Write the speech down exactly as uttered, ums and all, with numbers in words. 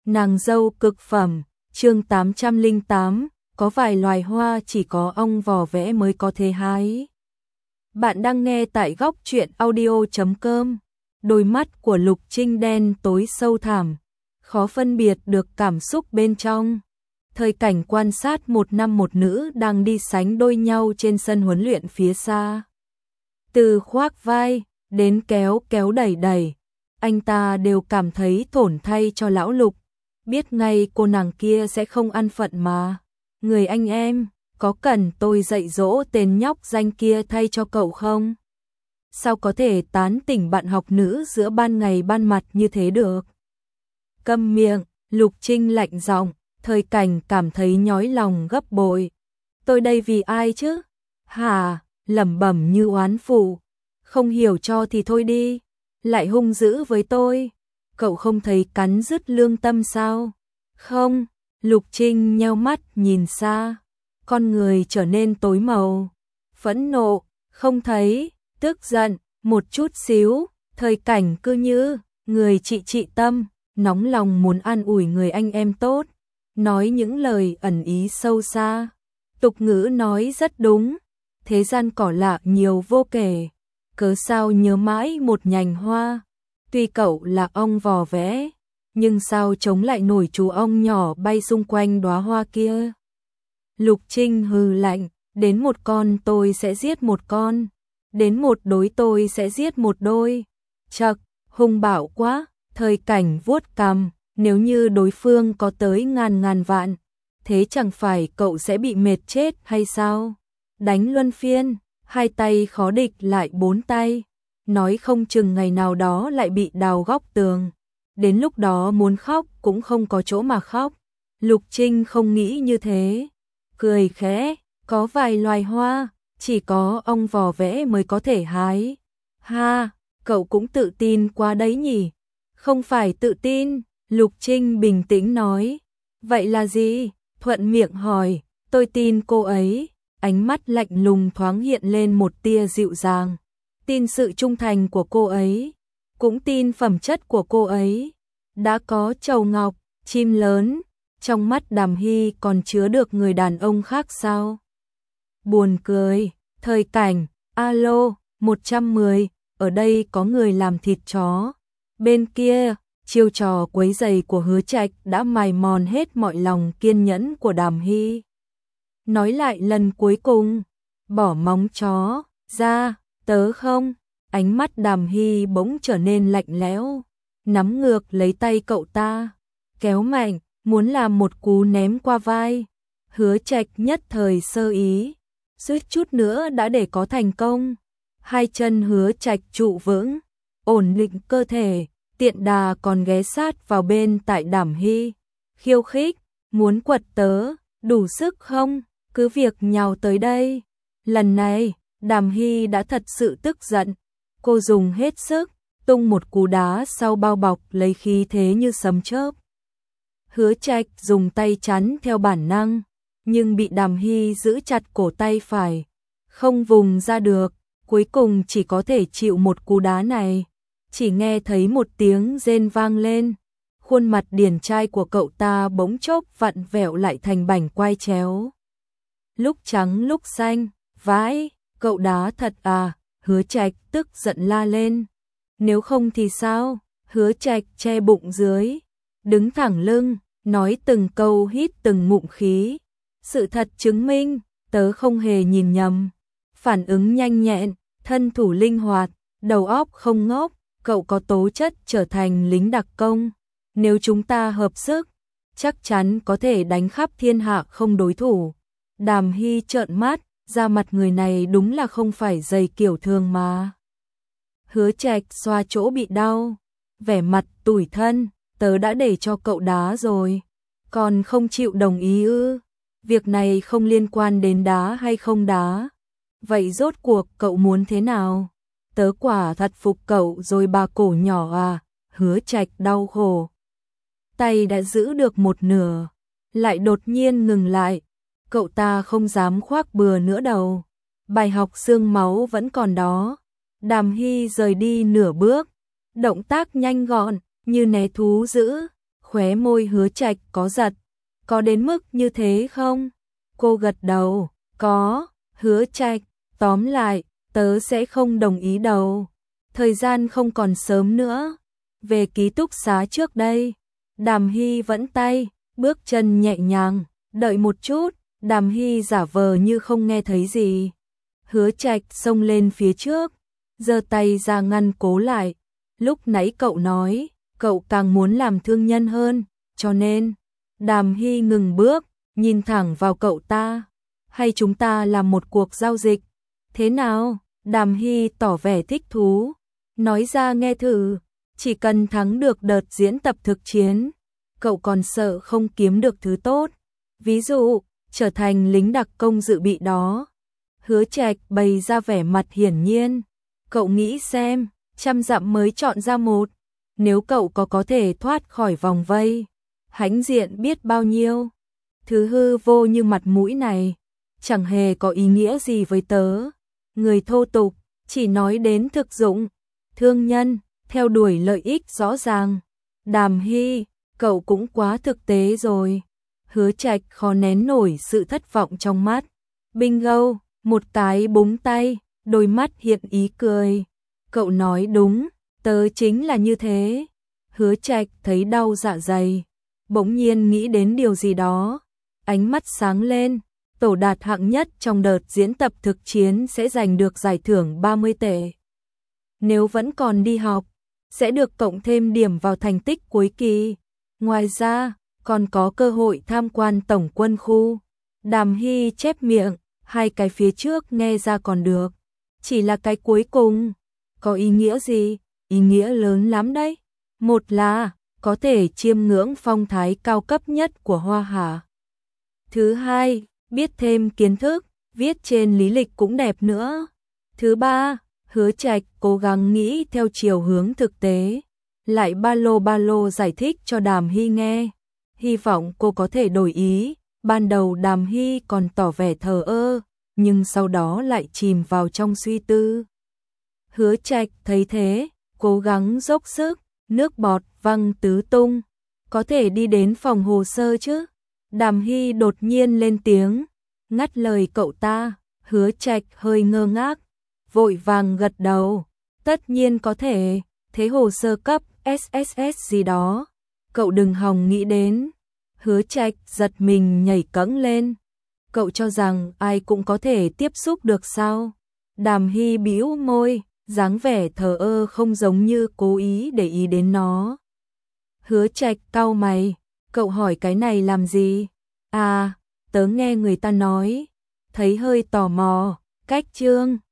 Nàng dâu cực phẩm, chương tám trăm lẻ tám, có vài loài hoa chỉ có ong vò vẽ mới có thể hái. Bạn đang nghe tại góc truyện audio chấm com. Đôi mắt của Lục Trinh đen tối sâu thẳm, khó phân biệt được cảm xúc bên trong. Thời cảnh quan sát một nam một nữ đang đi sánh đôi nhau trên sân huấn luyện phía xa. Từ khoác vai đến kéo kéo đẩy đẩy, anh ta đều cảm thấy thổn thay cho lão Lục. Biết ngay cô nàng kia sẽ không ăn phận mà. Người anh em, có cần tôi dạy dỗ tên nhóc danh kia thay cho cậu không? Sao có thể tán tỉnh bạn học nữ giữa ban ngày ban mặt như thế được? Câm miệng, Lục Trinh lạnh giọng, thời cảnh cảm thấy nhói lòng gấp bội. Tôi đây vì ai chứ? Hả, lẩm bẩm như oán phụ. Không hiểu cho thì thôi đi, lại hung dữ với tôi. Cậu không thấy cắn rứt lương tâm sao? Không, Lục Trinh nheo mắt nhìn xa, con người trở nên tối màu. Phẫn nộ, không thấy, tức giận, một chút xíu, thời cảnh cứ như người chị trị tâm, nóng lòng muốn an ủi người anh em tốt, nói những lời ẩn ý sâu xa. Tục ngữ nói rất đúng, thế gian cỏ lạ nhiều vô kể, cớ sao nhớ mãi một nhành hoa. Tuy cậu là ong vò vẽ, nhưng sao chống lại nổi chú ong nhỏ bay xung quanh đóa hoa kia. Lục Trinh hừ lạnh, đến một con tôi sẽ giết một con, đến một đối tôi sẽ giết một đôi. Chậc, hung bạo quá, thời cảnh vuốt cằm, nếu như đối phương có tới ngàn ngàn vạn, thế chẳng phải cậu sẽ bị mệt chết hay sao? Đánh luân phiên, hai tay khó địch lại bốn tay. Nói không chừng ngày nào đó lại bị đào góc tường. Đến lúc đó muốn khóc cũng không có chỗ mà khóc. Lục Trinh không nghĩ như thế. Cười khẽ, có vài loài hoa, chỉ có ong vò vẽ mới có thể hái. Ha, cậu cũng tự tin quá đấy nhỉ? Không phải tự tin, Lục Trinh bình tĩnh nói. Vậy là gì? Thuận miệng hỏi, tôi tin cô ấy. Ánh mắt lạnh lùng thoáng hiện lên một tia dịu dàng. Tin sự trung thành của cô ấy, cũng tin phẩm chất của cô ấy. Đã có trầu ngọc, chim lớn, trong mắt Đàm Hy còn chứa được người đàn ông khác sao? Buồn cười, thời cảnh, alo, một trăm mười, ở đây có người làm thịt chó. Bên kia, chiêu trò quấy giày của Hứa Trạch đã mài mòn hết mọi lòng kiên nhẫn của Đàm Hy. Nói lại lần cuối cùng, bỏ móng chó ra. Tớ không, ánh mắt Đàm Hy bỗng trở nên lạnh lẽo, nắm ngược lấy tay cậu ta, kéo mạnh, muốn làm một cú ném qua vai. Hứa Trạch nhất thời sơ ý, suýt chút nữa đã để có thành công. Hai chân Hứa Trạch trụ vững, ổn định cơ thể, tiện đà còn ghé sát vào bên tại Đàm Hy, khiêu khích, muốn quật tớ, đủ sức không, cứ việc nhào tới đây. Lần này, Đàm Hy đã thật sự tức giận, cô dùng hết sức, tung một cú đá sau bao bọc lấy khí thế như sấm chớp. Hứa Trạch dùng tay chắn theo bản năng, nhưng bị Đàm Hy giữ chặt cổ tay phải, không vùng ra được, cuối cùng chỉ có thể chịu một cú đá này. Chỉ nghe thấy một tiếng rên vang lên, khuôn mặt điển trai của cậu ta bỗng chốc vặn vẹo lại thành bảnh quai chéo. Lúc trắng lúc xanh, vãi, cậu đá thật à? Hứa Trạch tức giận la lên. Nếu không thì sao? Hứa Trạch che bụng dưới, đứng thẳng lưng, nói từng câu hít từng ngụm khí. Sự thật chứng minh, tớ không hề nhìn nhầm. Phản ứng nhanh nhẹn, thân thủ linh hoạt, đầu óc không ngốc, cậu có tố chất trở thành lính đặc công. Nếu chúng ta hợp sức, chắc chắn có thể đánh khắp thiên hạ không đối thủ. Đàm Hy trợn mắt, da mặt người này đúng là không phải dày kiểu thường mà. Hứa Trạch xoa chỗ bị đau, vẻ mặt tủi thân, tớ đã để cho cậu đá rồi, còn không chịu đồng ý ư? Việc này không liên quan đến đá hay không đá. Vậy rốt cuộc cậu muốn thế nào? Tớ quả thật phục cậu rồi bà cổ nhỏ à? Hứa Trạch đau khổ. Tay đã giữ được một nửa, lại đột nhiên ngừng lại. Cậu ta không dám khoác bừa nữa đâu. Bài học xương máu vẫn còn đó. Đàm Hy rời đi nửa bước, động tác nhanh gọn, như né thú dữ, Khóe môi Hứa Trạch có giật, có đến mức như thế không? Cô gật đầu, có. Hứa Trạch, tóm lại, tớ sẽ không đồng ý đâu. Thời gian không còn sớm nữa. Về ký túc xá trước đây. Đàm Hy vẫn tay, bước chân nhẹ nhàng, đợi một chút. Đàm Hy giả vờ như không nghe thấy gì. Hứa Trạch xông lên phía trước, giơ tay ra ngăn cố lại. Lúc nãy cậu nói, cậu càng muốn làm thương nhân hơn, cho nên. Đàm Hy ngừng bước, nhìn thẳng vào cậu ta. Hay chúng ta làm một cuộc giao dịch? Thế nào? Đàm Hy tỏ vẻ thích thú. Nói ra nghe thử, chỉ cần thắng được đợt diễn tập thực chiến, cậu còn sợ không kiếm được thứ tốt. Ví dụ, trở thành lính đặc công dự bị đó. Hứa Trạch bày ra vẻ mặt hiển nhiên. Cậu nghĩ xem, trăm dặm mới chọn ra một. Nếu cậu có có thể thoát khỏi vòng vây, hãnh diện biết bao nhiêu. Thứ hư vô như mặt mũi này, chẳng hề có ý nghĩa gì với tớ. Người thô tục, chỉ nói đến thực dụng. Thương nhân, theo đuổi lợi ích rõ ràng. Đàm Hy, cậu cũng quá thực tế rồi. Hứa Trạch khó nén nổi sự thất vọng trong mắt. Bingo, một cái búng tay, đôi mắt hiện ý cười. Cậu nói đúng, tớ chính là như thế. Hứa Trạch thấy đau dạ dày, bỗng nhiên nghĩ đến điều gì đó. Ánh mắt sáng lên, tổ đạt hạng nhất trong đợt diễn tập thực chiến sẽ giành được giải thưởng ba mươi tệ. Nếu vẫn còn đi học, sẽ được cộng thêm điểm vào thành tích cuối kỳ. Ngoài ra, còn có cơ hội tham quan tổng quân khu. Đàm Hy chép miệng, hai cái phía trước nghe ra còn được. Chỉ là cái cuối cùng, có ý nghĩa gì? Ý nghĩa lớn lắm đấy. Một là, có thể chiêm ngưỡng phong thái cao cấp nhất của Hoa Hà. Thứ hai, biết thêm kiến thức, viết trên lý lịch cũng đẹp nữa. Thứ ba, Hứa Trạch cố gắng nghĩ theo chiều hướng thực tế. Lại ba lô ba lô giải thích cho Đàm Hy nghe. Hy vọng cô có thể đổi ý. Ban đầu Đàm Hy còn tỏ vẻ thờ ơ, nhưng sau đó lại chìm vào trong suy tư. Hứa Trạch thấy thế, cố gắng dốc sức, nước bọt văng tứ tung. Có thể đi đến phòng hồ sơ chứ? Đàm Hy đột nhiên lên tiếng, ngắt lời cậu ta. Hứa Trạch hơi ngơ ngác, vội vàng gật đầu. Tất nhiên có thể, thế hồ sơ cấp ét ét ét gì đó, cậu đừng hòng nghĩ đến. Hứa Trạch giật mình nhảy cẫng lên. Cậu cho rằng ai cũng có thể tiếp xúc được sao? Đàm Hy bĩu môi, dáng vẻ thờ ơ không giống như cố ý để ý đến nó. Hứa Trạch cau mày, cậu hỏi cái này làm gì? À, tớ nghe người ta nói, thấy hơi tò mò. Cách chương